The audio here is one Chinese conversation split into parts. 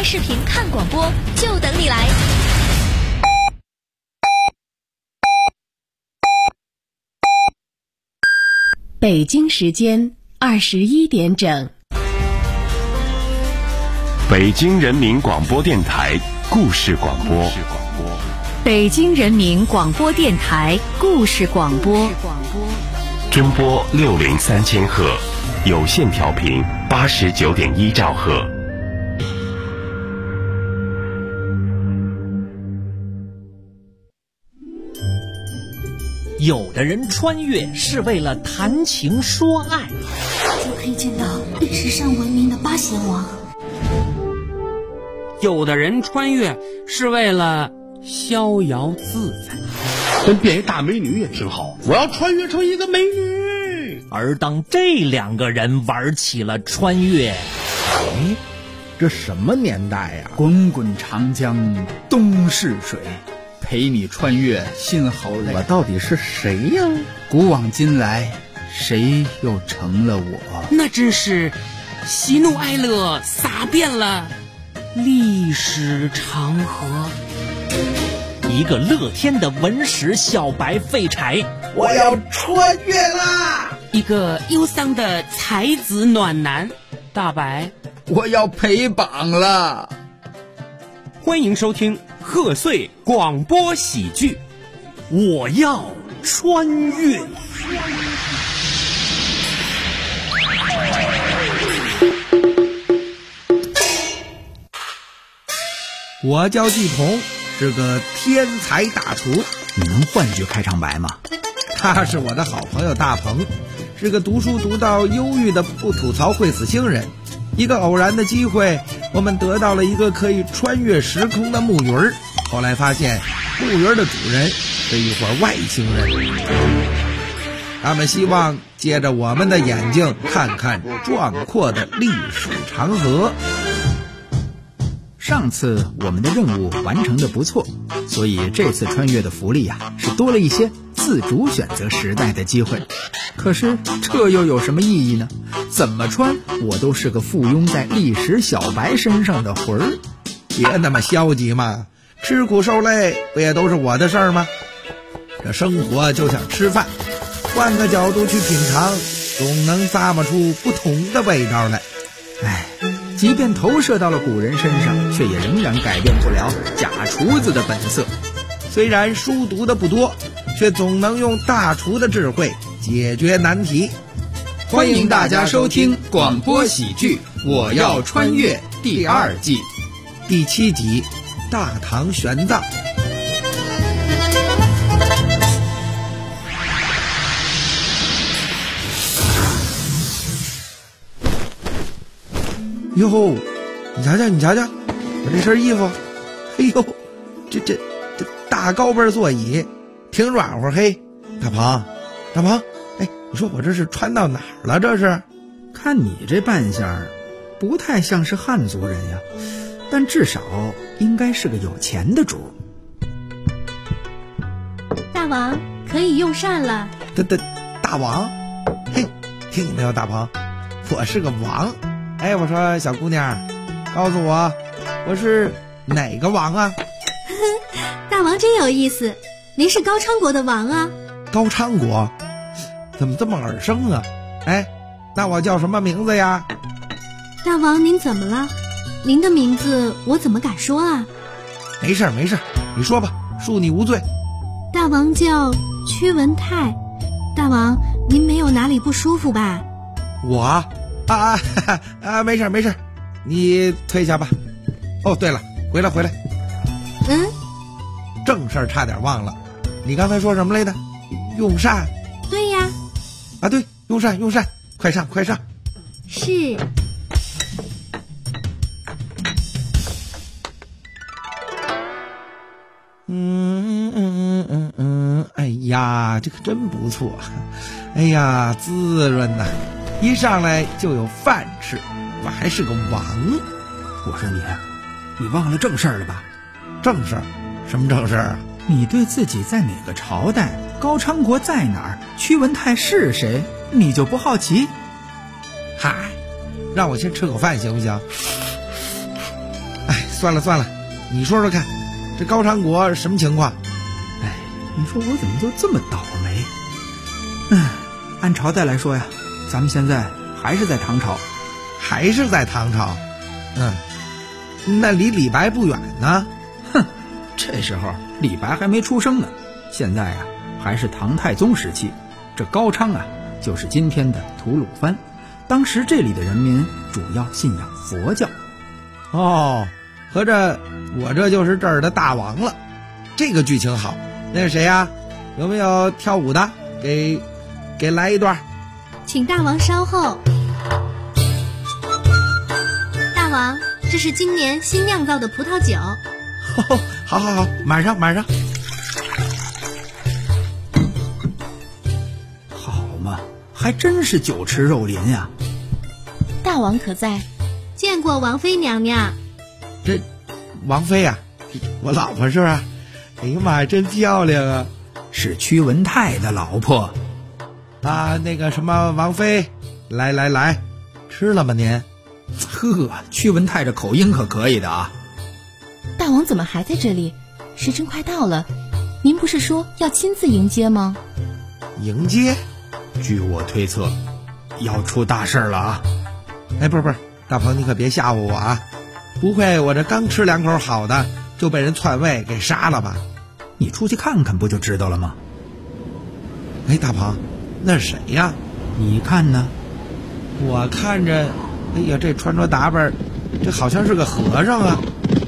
拍视频看广播，就等你来。 北京时间21点整。 北京人民广播电台故事广播。 北京人民广播电台故事广播。 中波603000赫，有线调频89.1兆赫。 有的人穿越是为了谈情说爱， 就可以见到历史上闻名的八贤王。 有的人穿越是为了逍遥自在， 真变一大美女也挺好，我要穿越成一个美女。 而当这两个人玩起了穿越， 这什么年代呀？ 滚滚长江东逝水，陪你穿越心好累。 我到底是谁呀？ 古往今来，谁又成了我？ 那真是喜怒哀乐洒遍了历史长河。 一个乐天的文史小白废柴， 我要穿越啦！ 一个忧伤的才子暖男大白， 我要陪榜了。 欢迎收听贺岁广播喜剧，我要穿越。 我叫季童，是个天才大厨。 你能换句开场白吗？ 他是我的好朋友大鹏，是个读书读到忧郁的不吐槽会死星人。一个偶然的机会，我们得到了一个可以穿越时空的木鱼儿。后来发现木鱼儿的主人是一伙外星人，他们希望借着我们的眼睛看看壮阔的历史长河。 上次我们的任务完成的不错，所以这次穿越的福利是多了一些自主选择时代的机会。可是这又有什么意义呢？怎么穿我都是个附庸在历史小白身上的魂儿。 别那么消极嘛，吃苦受累不也都是我的事儿吗？这生活就像吃饭，换个角度去品尝，总能咂摸出不同的味道来。 即便投射到了古人身上，却也仍然改变不了假厨子的本色。 虽然书读的不多，却总能用大厨的智慧解决难题。 欢迎大家收听广播喜剧《我要穿越》第2季第7集《大唐玄奘》。哟，你瞧瞧，我这身衣服，哎呦，这大高背座椅，挺软和。嘿，大鹏，哎，你说我这是穿到哪儿了？这是？ 看你这扮相，不太像是汉族人呀，但至少应该是个有钱的主。 大王可以用膳了。 大王，嘿，听见没有，大鹏，我是个王。哎，我说小姑娘，告诉我是哪个王啊？ 大王真有意思，您是高昌国的王啊。 高昌国？怎么这么耳生啊？哎，那我叫什么名字呀？ 大王您怎么了？您的名字我怎么敢说啊？ 没事，你说吧，恕你无罪。 大王叫屈文泰。大王您没有哪里不舒服吧？ 我没事，你退下吧。哦，对了，回来。正事儿差点忘了，你刚才说什么来着？用膳。 对呀。 对，用膳，快上。 是。 哎呀，这可真不错。哎呀，滋润呐，一上来就有饭吃，我还是个王。 我说你忘了正事儿了吧？ 正事儿？什么正事儿啊？ 你对自己在哪个朝代，高昌国在哪儿，屈文泰是谁，你就不好奇？ 嗨，让我先吃口饭行不行？ 哎，算了，你说说看，这高昌国什么情况？ 哎，你说我怎么就这么倒霉？按朝代来说呀，咱们现在还是在唐朝。 还是在唐朝？那离李白不远呢。 哼，这时候李白还没出生呢。现在啊，还是唐太宗时期。这高昌啊，就是今天的吐鲁番。当时这里的人民主要信仰佛教。 哦，合着我这就是这儿的大王了。这个剧情好。那是谁呀？有没有跳舞的？给来一段。 请大王稍后。大王，这是今年新酿造的葡萄酒。 好，马上。 好嘛，还真是酒池肉林呀。 大王可在？ 见过王妃娘娘。 这王妃啊，我老婆是不是？哎呀妈呀，真漂亮啊！ 是屈文泰的老婆啊。那个什么王妃，来，吃了吗您？ 呵，屈文泰这口音可可以的啊。 大王怎么还在这里？时辰快到了，您不是说要亲自迎接吗？ 迎接？ 据我推测，要出大事了啊！ 哎，不是，大鹏你可别吓唬我啊！不会我这刚吃2口好的就被人篡位给杀了吧？ 你出去看看不就知道了吗？ 哎，大鹏，那是谁呀？ 你看呢？ 我看着，哎呀，这穿着打扮，这好像是个和尚啊。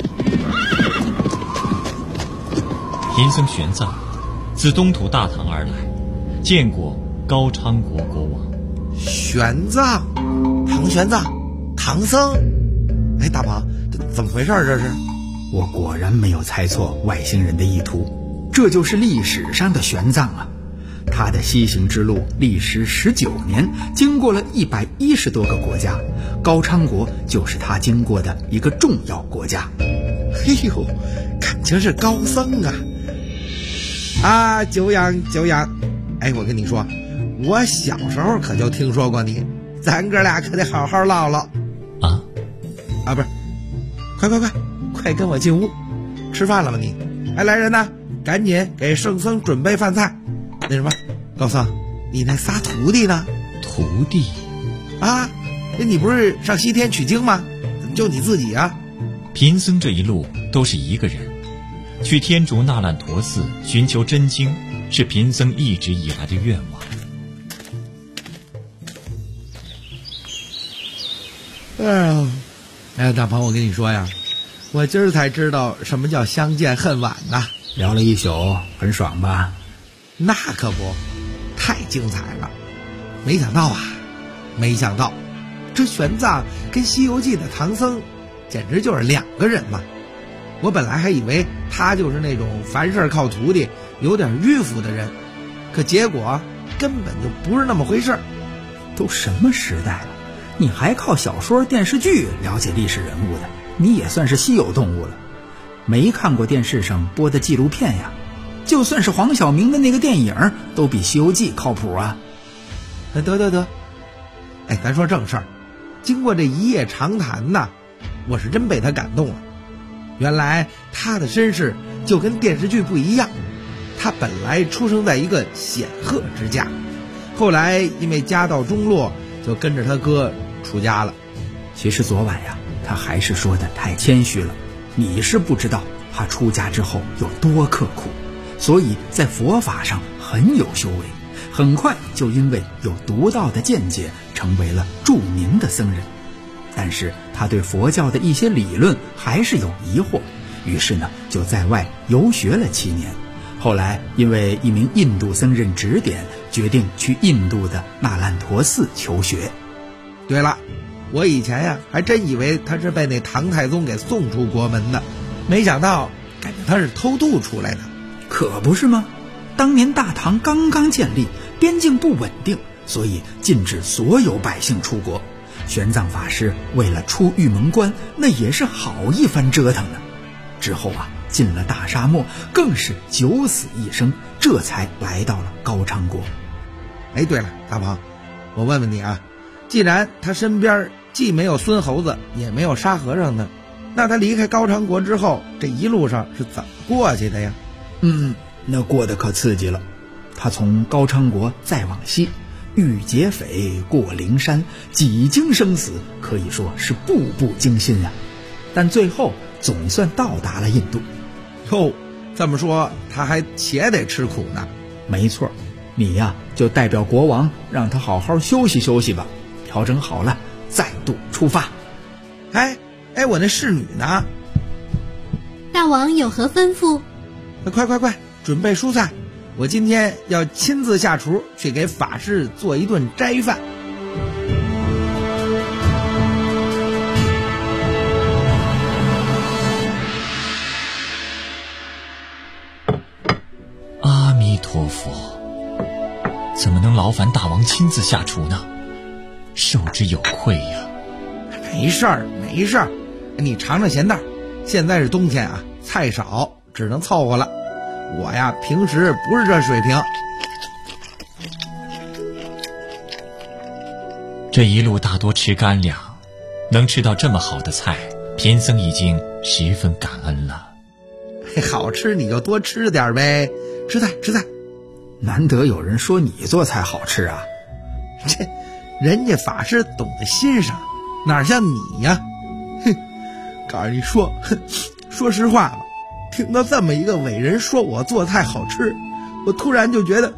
贫僧玄奘，自东土大唐而来，见过高昌国国王。 玄奘，唐玄奘，唐僧。哎，大鹏，怎么回事这是？ 我果然没有猜错外星人的意图，这就是历史上的玄奘啊。他的西行之路历时19年，经过了110多个国家，高昌国就是他经过的一个重要国家。 嘿呦，感情是高僧啊！久仰。哎，我跟你说，我小时候可就听说过你，咱哥俩可得好好唠唠。不是，快跟我进屋，吃饭了吗你？哎，来人呐，赶紧给圣僧准备饭菜。那什么，高僧，你那仨徒弟呢？ 徒弟？ 啊，你不是上西天取经吗？怎么就你自己啊？ 贫僧这一路都是一个人，去天竺那烂陀寺寻求真经，是贫僧一直以来的愿望。 哎呀，大鹏，我跟你说呀，我今儿才知道什么叫相见恨晚呐。 聊了一宿，很爽吧？ 那可不，太精彩了。没想到这玄奘跟《西游记》的唐僧简直就是2个人嘛。我本来还以为他就是那种凡事靠徒弟有点迂腐的人，可结果根本就不是那么回事。 都什么时代了，你还靠小说电视剧了解历史人物的，你也算是稀有动物了。没看过电视上播的纪录片呀，就算是黄晓明的那个电影都比《西游记》靠谱啊。 得，哎，咱说正事儿。经过这一夜长谈呐，我是真被他感动了。原来他的身世就跟电视剧不一样，他本来出生在一个显赫之家，后来因为家道中落，就跟着他哥出家了。 其实昨晚呀，他还是说的太谦虚了。你是不知道他出家之后有多刻苦，所以在佛法上很有修为，很快就因为有独到的见解成为了著名的僧人。但是他对佛教的一些理论还是有疑惑，于是呢就在外游学了7年。后来因为一名印度僧人指点，决定去印度的那烂陀寺求学。 对了，我以前呀还真以为他是被那唐太宗给送出国门的，没想到感觉他是偷渡出来的。 可不是吗？当年大唐刚刚建立，边境不稳定，所以禁止所有百姓出国。玄奘法师为了出玉门关，那也是好一番折腾呢。之后啊，进了大沙漠，更是九死一生，这才来到了高昌国。 哎，对了，大鹏，我问问你啊，既然他身边既没有孙猴子，也没有沙和尚呢， 那他离开高昌国之后，这一路上是怎么过去的呀？ 那过得可刺激了。他从高昌国再往西，遇劫匪，过灵山，几经生死，可以说是步步惊心啊。但最后总算到达了印度。 哟，这么说他还且得吃苦呢。 没错，你呀就代表国王，让他好好休息休息吧，调整好了再度出发。 哎，我那侍女呢？ 大王有何吩咐？ 快，准备蔬菜，我今天要亲自下厨去给法师做一顿斋饭。 阿弥陀佛，怎么能劳烦大王亲自下厨呢？受之有愧呀。 没事儿，你尝尝咸淡。现在是冬天啊，菜少，只能凑合了。我呀，平时不是这水平。 这一路大多吃干粮，能吃到这么好的菜，贫僧已经十分感恩了。 好吃你就多吃点呗，吃菜。 难得有人说你做菜好吃啊。 这人家法师懂得欣赏，哪像你呀？告诉你说实话吧，听到这么一个伟人说我做菜好吃，我突然就觉得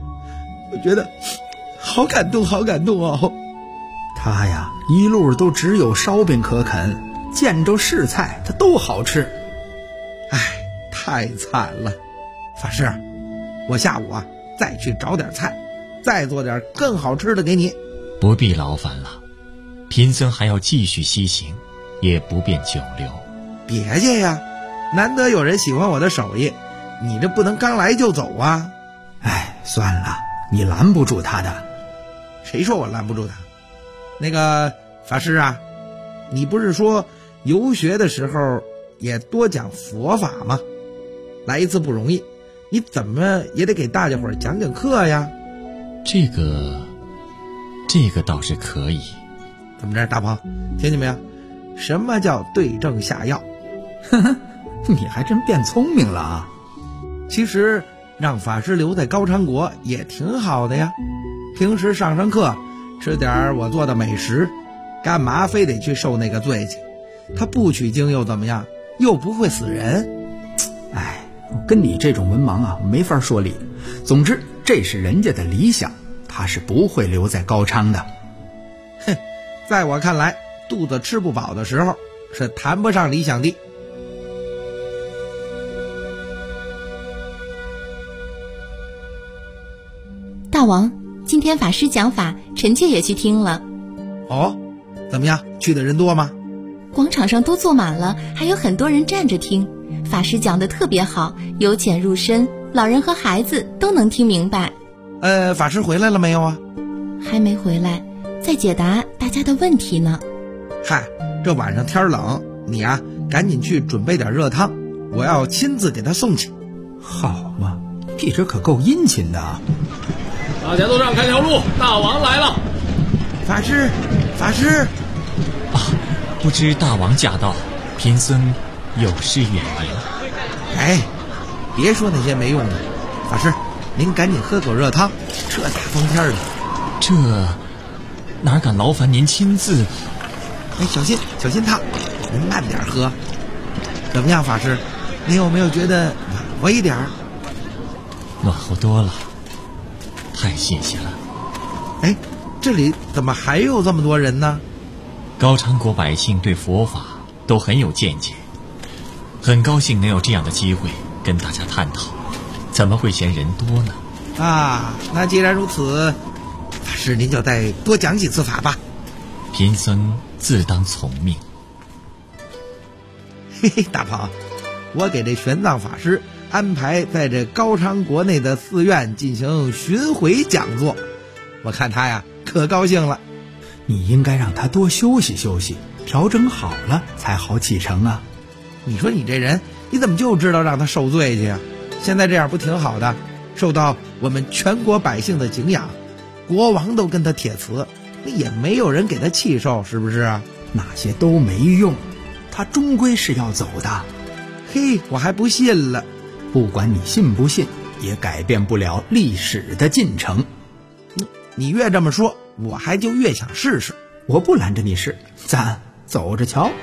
好感动哦。 他呀一路都只有烧饼可啃，见着是菜他都好吃。 太惨了。法师，我下午啊再去找点菜，再做点更好吃的给你。 不必劳烦了，贫僧还要继续西行，也不便久留。 别介呀，难得有人喜欢我的手艺，你这不能刚来就走啊。 算了，你拦不住他的。 谁说我拦不住他？那个法师啊，你不是说游学的时候也多讲佛法吗？来一次不容易，你怎么也得给大家伙讲讲课呀。 这个倒是可以。 怎么着，大鹏，听见没有？什么叫对症下药？ 你还真变聪明了啊。 其实让法师留在高昌国也挺好的呀，平时上课吃点我做的美食，干嘛非得去受那个罪去？他不取经又怎么样？又不会死人。 跟你这种文盲啊没法说理。总之这是人家的理想，他是不会留在高昌的。 在我看来，肚子吃不饱的时候是谈不上理想的。 大王，今天法师讲法，臣妾也去听了。 哦，怎么样？去的人多吗？ 广场上都坐满了，还有很多人站着听。法师讲得特别好，由浅入深，老人和孩子都能听明白。 法师回来了没有啊？ 还没回来，在解答大家的问题呢。 这晚上天冷，你啊赶紧去准备点热汤，我要亲自给他送去。 好嘛，你这可够殷勤的啊。 大家都让开条路，大王来了。 法师啊，不知大王驾到，贫僧有失远迎。 别说那些没用的。法师，您赶紧喝口热汤，这大风天的。 这哪敢劳烦您亲自？ 小心烫，您慢点喝。怎么样，法师？您有没有觉得暖和一点？ 暖和多了，太谢谢了。 这里怎么还有这么多人呢？ 高昌国百姓对佛法都很有见解，很高兴能有这样的机会跟大家探讨，怎么会嫌人多呢？ 那既然如此，法师您就再多讲几次法吧。 贫僧自当从命。 大鹏，我给这玄奘法师安排在这高昌国内的寺院进行巡回讲座，我看他呀可高兴了。 你应该让他多休息休息，调整好了才好启程啊。 你说你这人，你怎么就知道让他受罪去啊？现在这样不挺好的，受到我们全国百姓的敬仰，国王都跟他帖词，那也没有人给他气受，是不是啊？ 那些都没用， 他终归是要走的。 嘿，我还不信了。 不管你信不信，也改变不了历史的进程。 你越这么说，我还就越想试试。 我不拦着你试，咱走着瞧。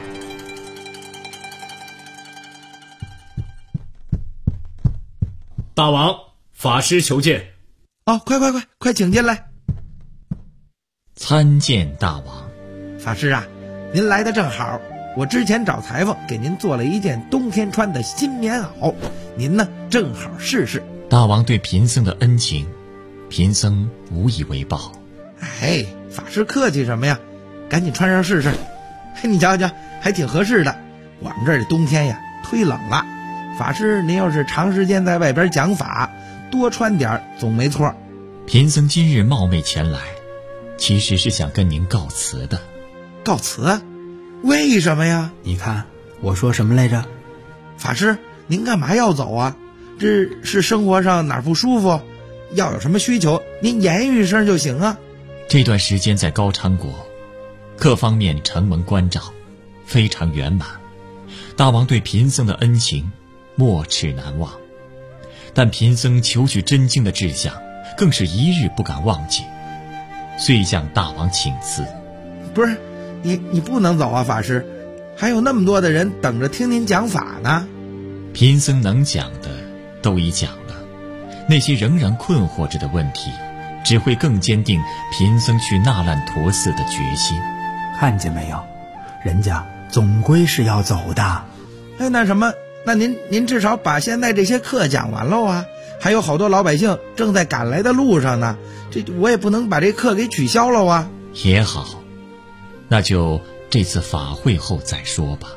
大王，法师求见。 哦，快请进来。 参见大王。 法师啊，您来的正好，我之前找裁缝给您做了一件冬天穿的新棉袄，您呢正好试试。 大王对贫僧的恩情，贫僧无以为报。 哎，法师客气什么呀？赶紧穿上试试。你瞧瞧，还挺合适的。我们这儿的冬天呀，忒冷了。法师您要是长时间在外边讲法，多穿点总没错。 贫僧今日冒昧前来，其实是想跟您告辞的。 告辞？为什么呀？ 你看我说什么来着？ 法师，您干嘛要走啊？这是生活上哪儿不舒服？要有什么需求，您言语一声就行啊。 这段时间在高昌国，各方面承蒙关照，非常圆满。大王对贫僧的恩情，没齿难忘。但贫僧求取真经的志向，更是一日不敢忘记。遂向大王请辞。 不是，你不能走啊，法师，还有那么多的人等着听您讲法呢。 贫僧能讲的都已讲了，那些仍然困惑着的问题，只会更坚定贫僧去那烂陀寺的决心。 看见没有，人家总归是要走的。 哎，那什么，那您至少把现在这些课讲完喽啊！还有好多老百姓正在赶来的路上呢，这我也不能把这课给取消了啊。 也好，那就这次法会后再说吧。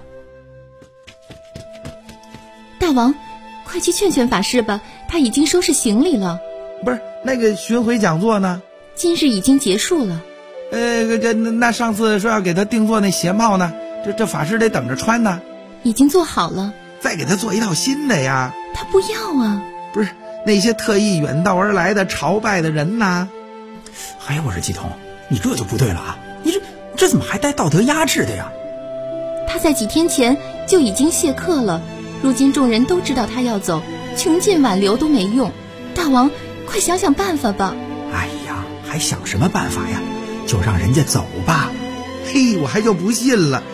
大王，快去劝劝法师吧，他已经收拾行李了。 不是，那个巡回讲座呢？ 今日已经结束了。 那上次说要给他定做那鞋帽呢，这法师得等着穿呢。 已经做好了。 再给他做一套新的呀。 他不要啊。 不是，那些特意远道而来的朝拜的人呢？ 哎呀，我说季童，你这就不对了啊！你这怎么还带道德压制的呀？ 他在几天前就已经谢客了，如今众人都知道他要走，穷尽挽留都没用。大王，快想想办法吧。 哎呀，还想什么办法呀？就让人家走吧。 嘿，我还就不信了。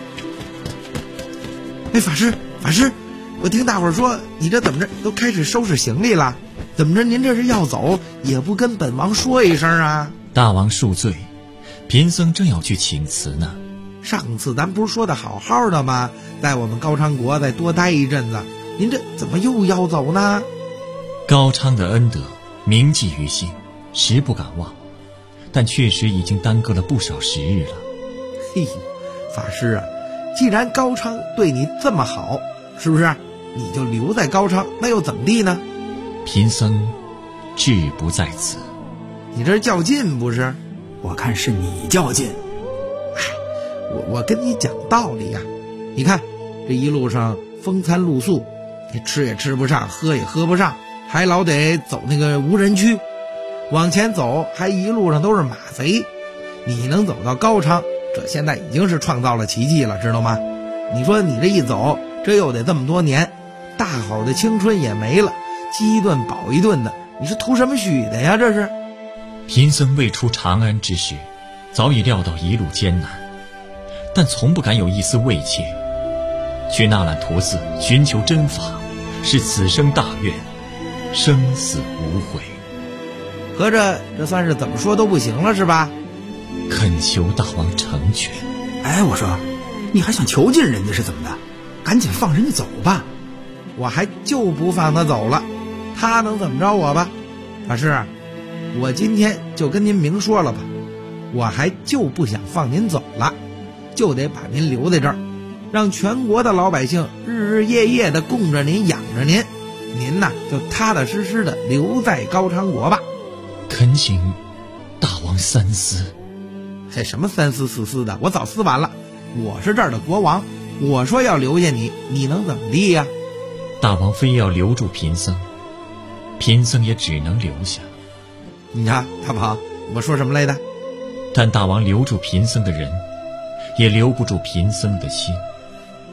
哎，法师，我听大伙儿说你这怎么着都开始收拾行李了？怎么着您这是要走也不跟本王说一声啊？ 大王恕罪，贫僧正要去请辞呢。 上次咱不是说的好好的吗？在我们高昌国再多待一阵子，您这怎么又要走呢？ 高昌的恩德铭记于心，实不敢忘，但确实已经耽搁了不少时日了。 嘿，法师啊，既然高昌对你这么好，是不是你就留在高昌，那又怎么地呢？ 贫僧志不在此。 你这较劲不是？ 我看是你较劲。 哎，我跟你讲道理呀。你看这一路上风餐露宿，你吃也吃不上，喝也喝不上，还老得走那个无人区，往前走还一路上都是马肥。你能走到高昌，这现在已经是创造了奇迹了，知道吗？你说你这一走，这又得这么多年，大好的青春也没了，饥一顿饱一顿的，你是图什么许的呀？这是。 贫僧未出长安之时，早已料到一路艰难，但从不敢有一丝畏怯。去那烂陀寺寻求真法，是此生大愿，生死无悔。 合着这算是怎么说都不行了是吧？ 恳求大王成全。 哎，我说，你还想囚禁人家是怎么的？赶紧放人家走吧。 我还就不放他走了，他能怎么着我吧？法师，我今天就跟您明说了吧，我还就不想放您走了，就得把您留在这儿，让全国的老百姓日日夜夜的供着您养着您，您呐就踏踏实实的留在高昌国吧。 恳请大王三思。 这什么三思四思的，我早思完了。我是这儿的国王，我说要留下你，你能怎么地呀？ 大王非要留住贫僧，贫僧也只能留下。 你看大王，我说什么来的？ 但大王留住贫僧的人，也留不住贫僧的心。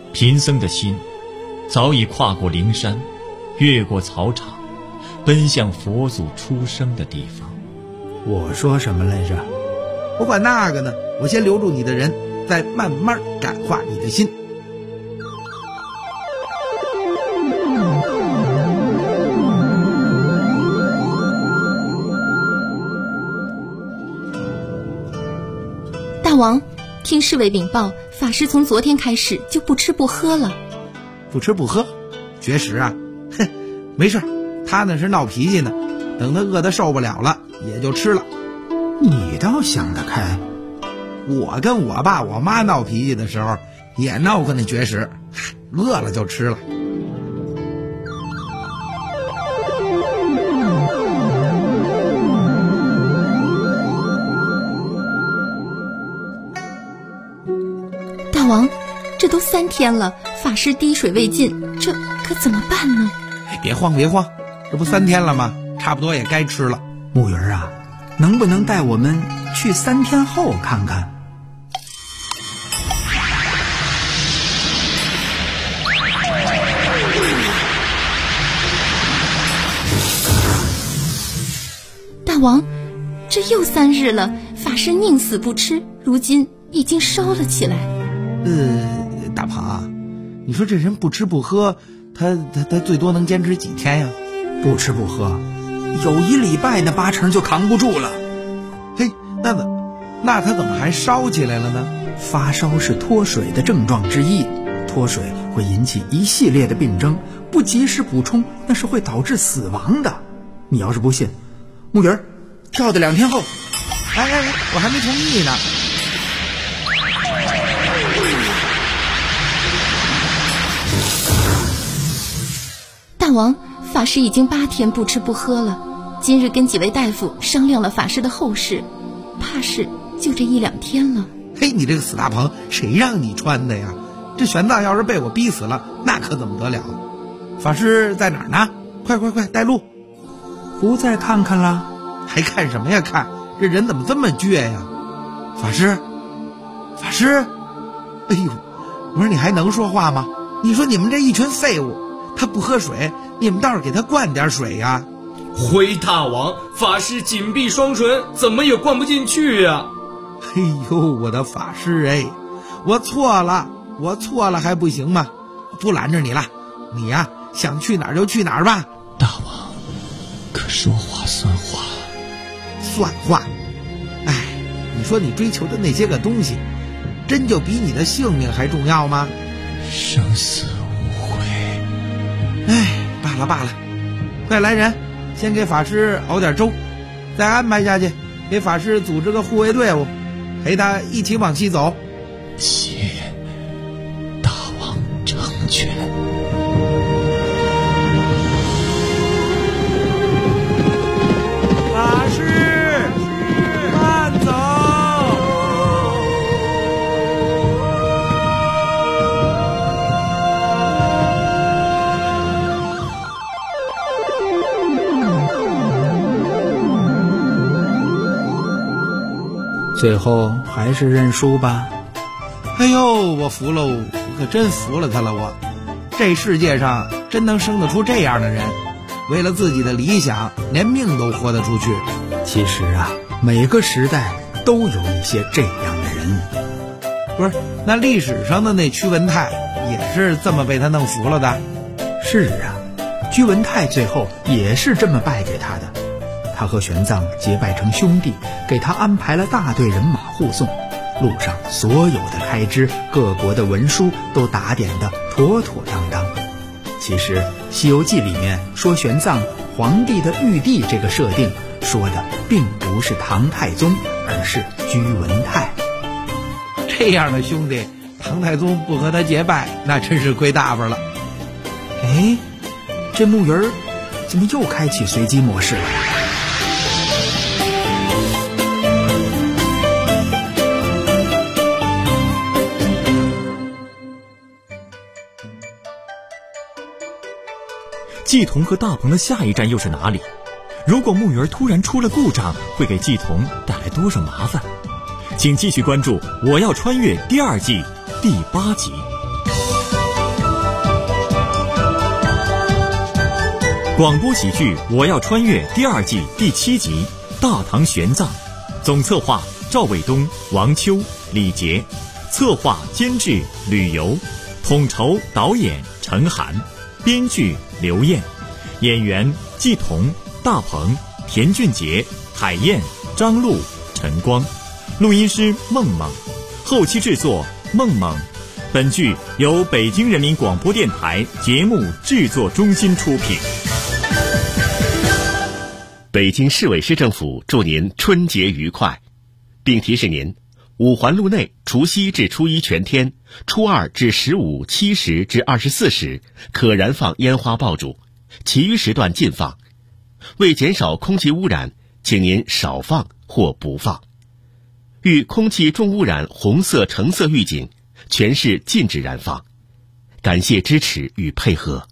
贫僧的心早已跨过灵山，越过草场，奔向佛祖出生的地方。 我说什么来着？ 不管那个呢，我先留住你的人，再慢慢感化你的心。 大王，听侍卫禀报，法师从昨天开始就不吃不喝了。 不吃不喝？绝食啊？哼，没事，他那是闹脾气呢，等他饿得受不了了也就吃了。 你倒想得开。 我跟我爸我妈闹脾气的时候也闹过那绝食，饿了就吃了。 大王，这都3天了，法师滴水未进，这可怎么办呢？ 别慌别慌，这不3天了吗？差不多也该吃了。 木鱼儿啊，能不能带我们去3天后看看？ 大王，这又3日了，法师宁死不吃，如今已经烧了起来。 大鹏，你说这人不吃不喝，他最多能坚持几天呀？ 不吃不喝，有1礼拜那8成就扛不住了。 嘿，那他怎么还烧起来了呢？ 发烧是脱水的症状之一，脱水会引起一系列的病症，不及时补充那是会导致死亡的。你要是不信，木鱼儿，跳到2天后。 哎，我还没同意呢。 大王，法师已经8天不吃不喝了，今日跟几位大夫商量了法师的后事，怕是就这1-2天了。 嘿，你这个死大鹏，谁让你穿的呀？这玄奘要是被我逼死了，那可怎么得了？法师在哪儿呢？快带路！ 不再看看了？ 还看什么呀看？这人怎么这么倔呀？法师，哎呦，我说你还能说话吗？你说你们这一群废物，他不喝水，你们倒是给他灌点水呀！ 回大王，法师紧闭双唇，怎么也灌不进去呀！ 哎呦，我的法师哎，我错了还不行吗？不拦着你了，你呀，想去哪儿就去哪儿吧。 大王，可说话算话。 算话？哎，你说你追求的那些个东西，真就比你的性命还重要吗？ 生死无悔。 哎，罢了，快来人，先给法师熬点粥，再安排下去，给法师组织个护卫队伍，陪他一起往西走。 且大王成全。 法师，慢走。 最后还是认输吧。 哎呦，我服了，我可真服了他了。我这世界上真能生得出这样的人，为了自己的理想连命都豁得出去。 其实啊，每个时代都有一些这样的人。 不是，那历史上的那屈文泰也是这么被他弄服了的。 是啊，屈文泰最后也是这么败给他的。他和玄奘结拜成兄弟，给他安排了大队人马护送，路上所有的开支、各国的文书都打点得妥妥当当。其实《西游记》里面说玄奘皇帝的玉帝这个设定，说的并不是唐太宗，而是屈文泰。 这样的兄弟，唐太宗不和他结拜，那真是亏大发了。 哎，这木鱼儿怎么又开启随机模式了？ 季童和大鹏的下一站又是哪里？如果木鱼儿突然出了故障，会给季童带来多少麻烦？请继续关注《我要穿越》第2季第8集。 广播喜剧《我要穿越》第2季第7集《大唐玄奘》，总策划赵卫东、王秋、李杰，策划监制吕游，统筹导演陈涵，编剧刘燕，演员季彤、大鹏、田俊杰、海燕、张璐、陈光，录音师梦梦，后期制作梦梦。本剧由北京人民广播电台节目制作中心出品。 北京市委市政府祝您春节愉快，并提示您，五环路内除夕至初一全天，初二至15、7时至24时可燃放烟花爆竹，其余时段禁放。为减少空气污染，请您少放或不放。遇空气重污染红色、橙色预警，全市禁止燃放。感谢支持与配合。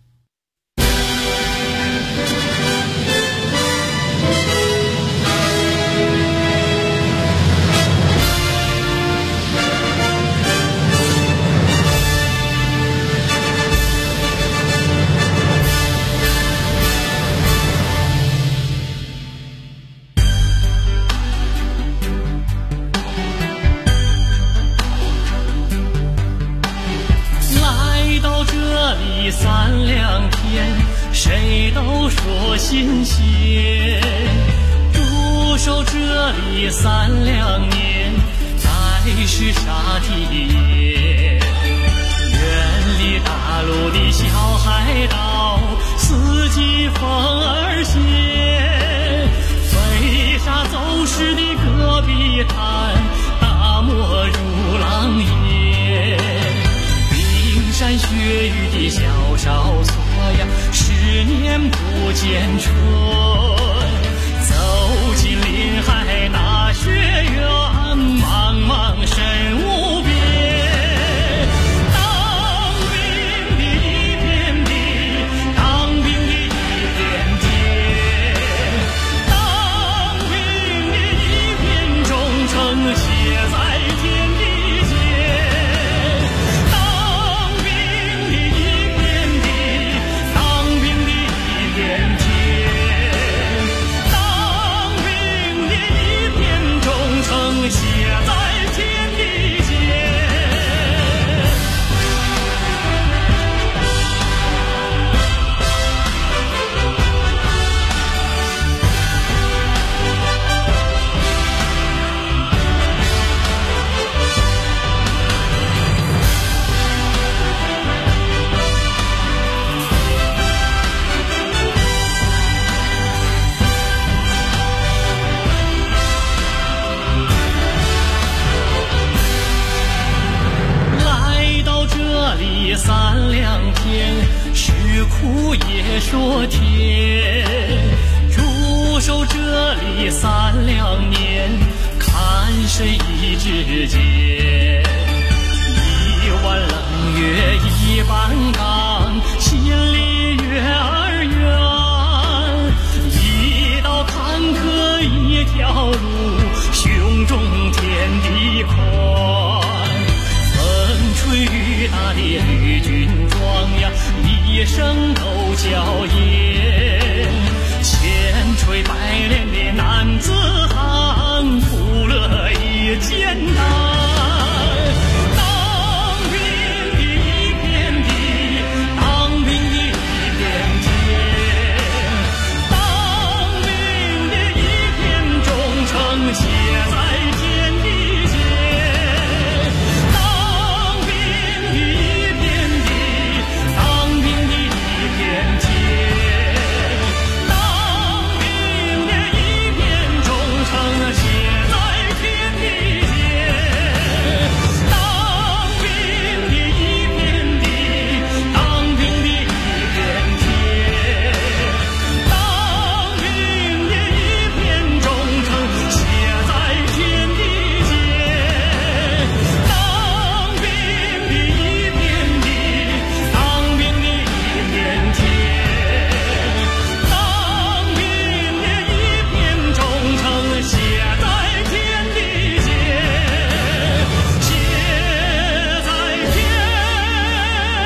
3两天，谁都说新鲜。驻守这里3两年，再是啥体验？远离大陆的小海岛，四季风儿歇。飞沙走石的戈壁滩，大漠如狼烟。山雪雨的小哨所呀，10年不见春。走进林海大学园，茫茫深无边。当兵的一片地，当兵的一片天，当兵的一片忠诚写在天地间。写在天地间。3两天，是苦也说甜。驻守这里3两年，看谁一支箭。1碗冷月一般刚，心里月儿圆。一道坎坷一条路，胸中天地宽。风吹雨打的绿军装呀，一声都叫爷。